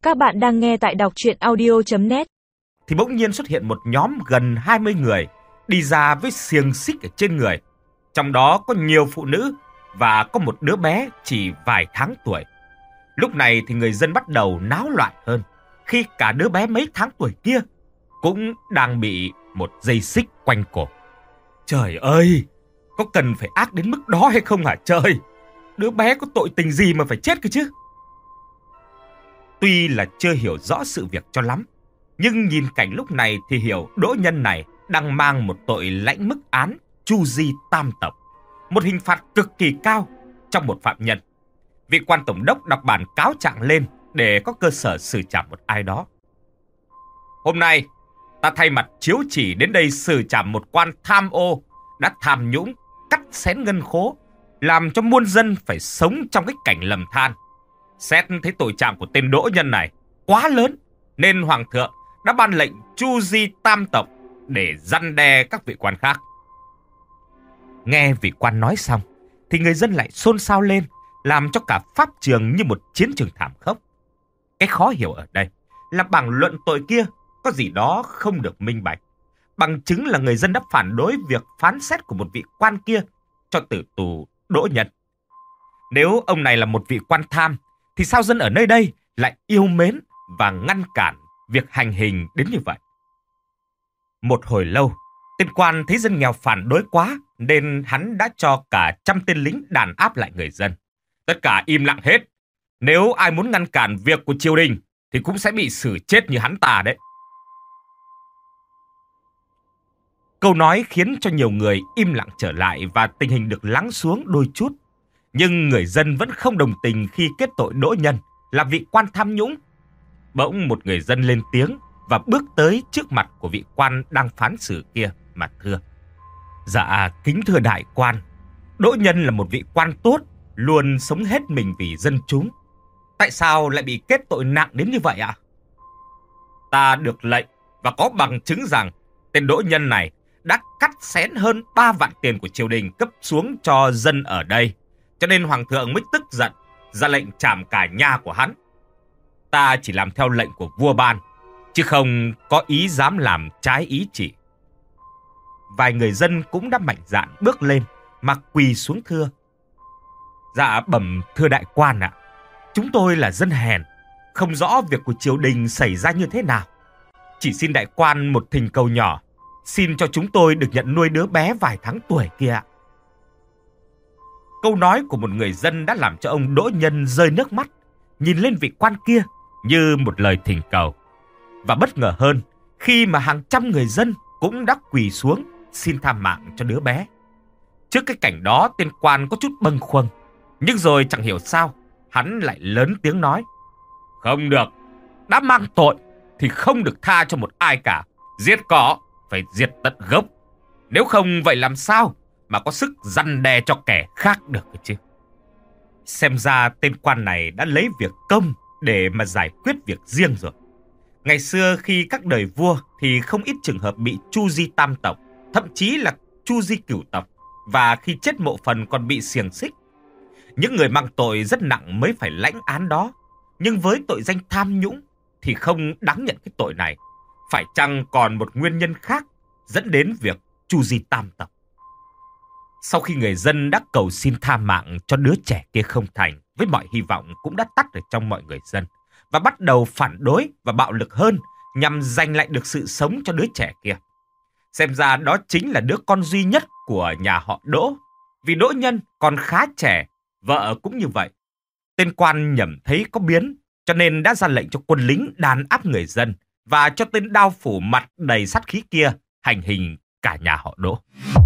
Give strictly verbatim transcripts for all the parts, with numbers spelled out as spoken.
Các bạn đang nghe tại đọc truyện audio chấm net. Thì bỗng nhiên xuất hiện một nhóm gần hai mươi người đi ra với xiềng xích ở trên người. Trong đó có nhiều phụ nữ và có một đứa bé chỉ vài tháng tuổi. Lúc này thì người dân bắt đầu náo loạn hơn khi cả đứa bé mấy tháng tuổi kia cũng đang bị một dây xích quanh cổ. Trời ơi, có cần phải ác đến mức đó hay không hả trời? Đứa bé có tội tình gì mà phải chết cơ chứ? Tuy là chưa hiểu rõ sự việc cho lắm, nhưng nhìn cảnh lúc này thì hiểu đỗ nhân này đang mang một tội lãnh mức án chu di tam tộc, một hình phạt cực kỳ cao trong một phạm nhân. Vị quan tổng đốc đọc bản cáo trạng lên để có cơ sở xử trảm một ai đó. Hôm nay, ta thay mặt chiếu chỉ đến đây xử trảm một quan tham ô đã tham nhũng, cắt xén ngân khố, làm cho muôn dân phải sống trong cái cảnh lầm than. Xét thấy tội trạng của tên đỗ nhân này quá lớn, nên hoàng thượng đã ban lệnh chu di tam tộc để răn đe các vị quan khác. Nghe vị quan nói xong, thì người dân lại xôn xao lên, làm cho cả pháp trường như một chiến trường thảm khốc. Cái khó hiểu ở đây là bằng luận tội kia có gì đó không được minh bạch. Bằng chứng là người dân đã phản đối việc phán xét của một vị quan kia cho tử tù đỗ nhân. Nếu ông này là một vị quan tham, thì sao dân ở nơi đây lại yêu mến và ngăn cản việc hành hình đến như vậy? Một hồi lâu, tên quan thấy dân nghèo phản đối quá, nên hắn đã cho cả trăm tên lính đàn áp lại người dân. Tất cả im lặng hết. Nếu ai muốn ngăn cản việc của triều đình thì cũng sẽ bị xử chết như hắn ta đấy. Câu nói khiến cho nhiều người im lặng trở lại và tình hình được lắng xuống đôi chút. Nhưng người dân vẫn không đồng tình khi kết tội đỗ nhân là vị quan tham nhũng. Bỗng một người dân lên tiếng và bước tới trước mặt của vị quan đang phán xử kia mà thưa: Dạ, kính thưa đại quan, đỗ nhân là một vị quan tốt, luôn sống hết mình vì dân chúng. Tại sao lại bị kết tội nặng đến như vậy ạ? Ta được lệnh và có bằng chứng rằng tên đỗ nhân này đã cắt xén hơn ba vạn tiền của triều đình cấp xuống cho dân ở đây. Cho nên hoàng thượng mới tức giận, ra lệnh trảm cả nhà của hắn. Ta chỉ làm theo lệnh của vua ban, chứ không có ý dám làm trái ý chỉ. Vài người dân cũng đã mạnh dạn bước lên mà quỳ xuống thưa: Dạ bẩm thưa đại quan ạ, chúng tôi là dân hèn, không rõ việc của triều đình xảy ra như thế nào. Chỉ xin đại quan một thỉnh cầu nhỏ, xin cho chúng tôi được nhận nuôi đứa bé vài tháng tuổi kia ạ. Câu nói của một người dân đã làm cho ông đỗ nhân rơi nước mắt, nhìn lên vị quan kia như một lời thỉnh cầu. Và bất ngờ hơn khi mà hàng trăm người dân cũng đã quỳ xuống xin tha mạng cho đứa bé. Trước cái cảnh đó, tên quan có chút bâng khuâng, nhưng rồi chẳng hiểu sao hắn lại lớn tiếng nói: Không được, đã mang tội thì không được tha cho một ai cả. Giết cỏ phải diệt tận gốc, nếu không vậy làm sao mà có sức răn đe cho kẻ khác được chứ? Xem ra tên quan này đã lấy việc công để mà giải quyết việc riêng rồi. Ngày xưa khi các đời vua thì không ít trường hợp bị chu di tam tộc, thậm chí là chu di cửu tộc, và khi chết mộ phần còn bị xiềng xích. Những người mang tội rất nặng mới phải lãnh án đó, nhưng với tội danh tham nhũng thì không đáng nhận cái tội này. Phải chăng còn một nguyên nhân khác dẫn đến việc chu di tam tộc? Sau khi người dân đã cầu xin tha mạng cho đứa trẻ kia không thành, với mọi hy vọng cũng đã tắt ở trong mọi người dân, và bắt đầu phản đối và bạo lực hơn nhằm giành lại được sự sống cho đứa trẻ kia. Xem ra đó chính là đứa con duy nhất của nhà họ Đỗ. Vì đỗ nhân còn khá trẻ, vợ cũng như vậy. Tên quan nhẩm thấy có biến, cho nên đã ra lệnh cho quân lính đàn áp người dân và cho tên đao phủ mặt đầy sát khí kia hành hình cả nhà họ Đỗ.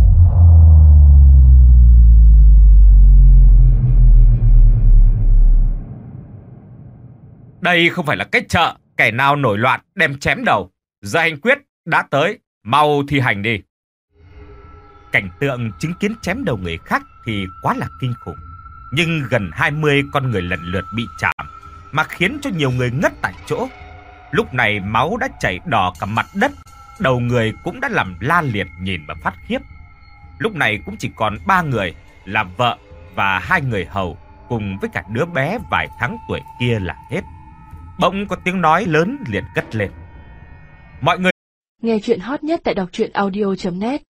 Đây không phải là cái chợ, kẻ nào nổi loạn đem chém đầu. Giờ hành quyết đã tới, mau thi hành đi. Cảnh tượng chứng kiến chém đầu người khác thì quá là kinh khủng. Nhưng gần hai mươi con người lần lượt bị chạm, mà khiến cho nhiều người ngất tại chỗ. Lúc này máu đã chảy đỏ cả mặt đất, đầu người cũng đã làm la liệt nhìn mà phát khiếp. Lúc này cũng chỉ còn ba người là vợ và hai người hầu cùng với cả đứa bé vài tháng tuổi kia là hết. Bỗng có tiếng nói lớn liền cất lên. Mọi người nghe chuyện hot nhất tại đọc truyện audio chấm net.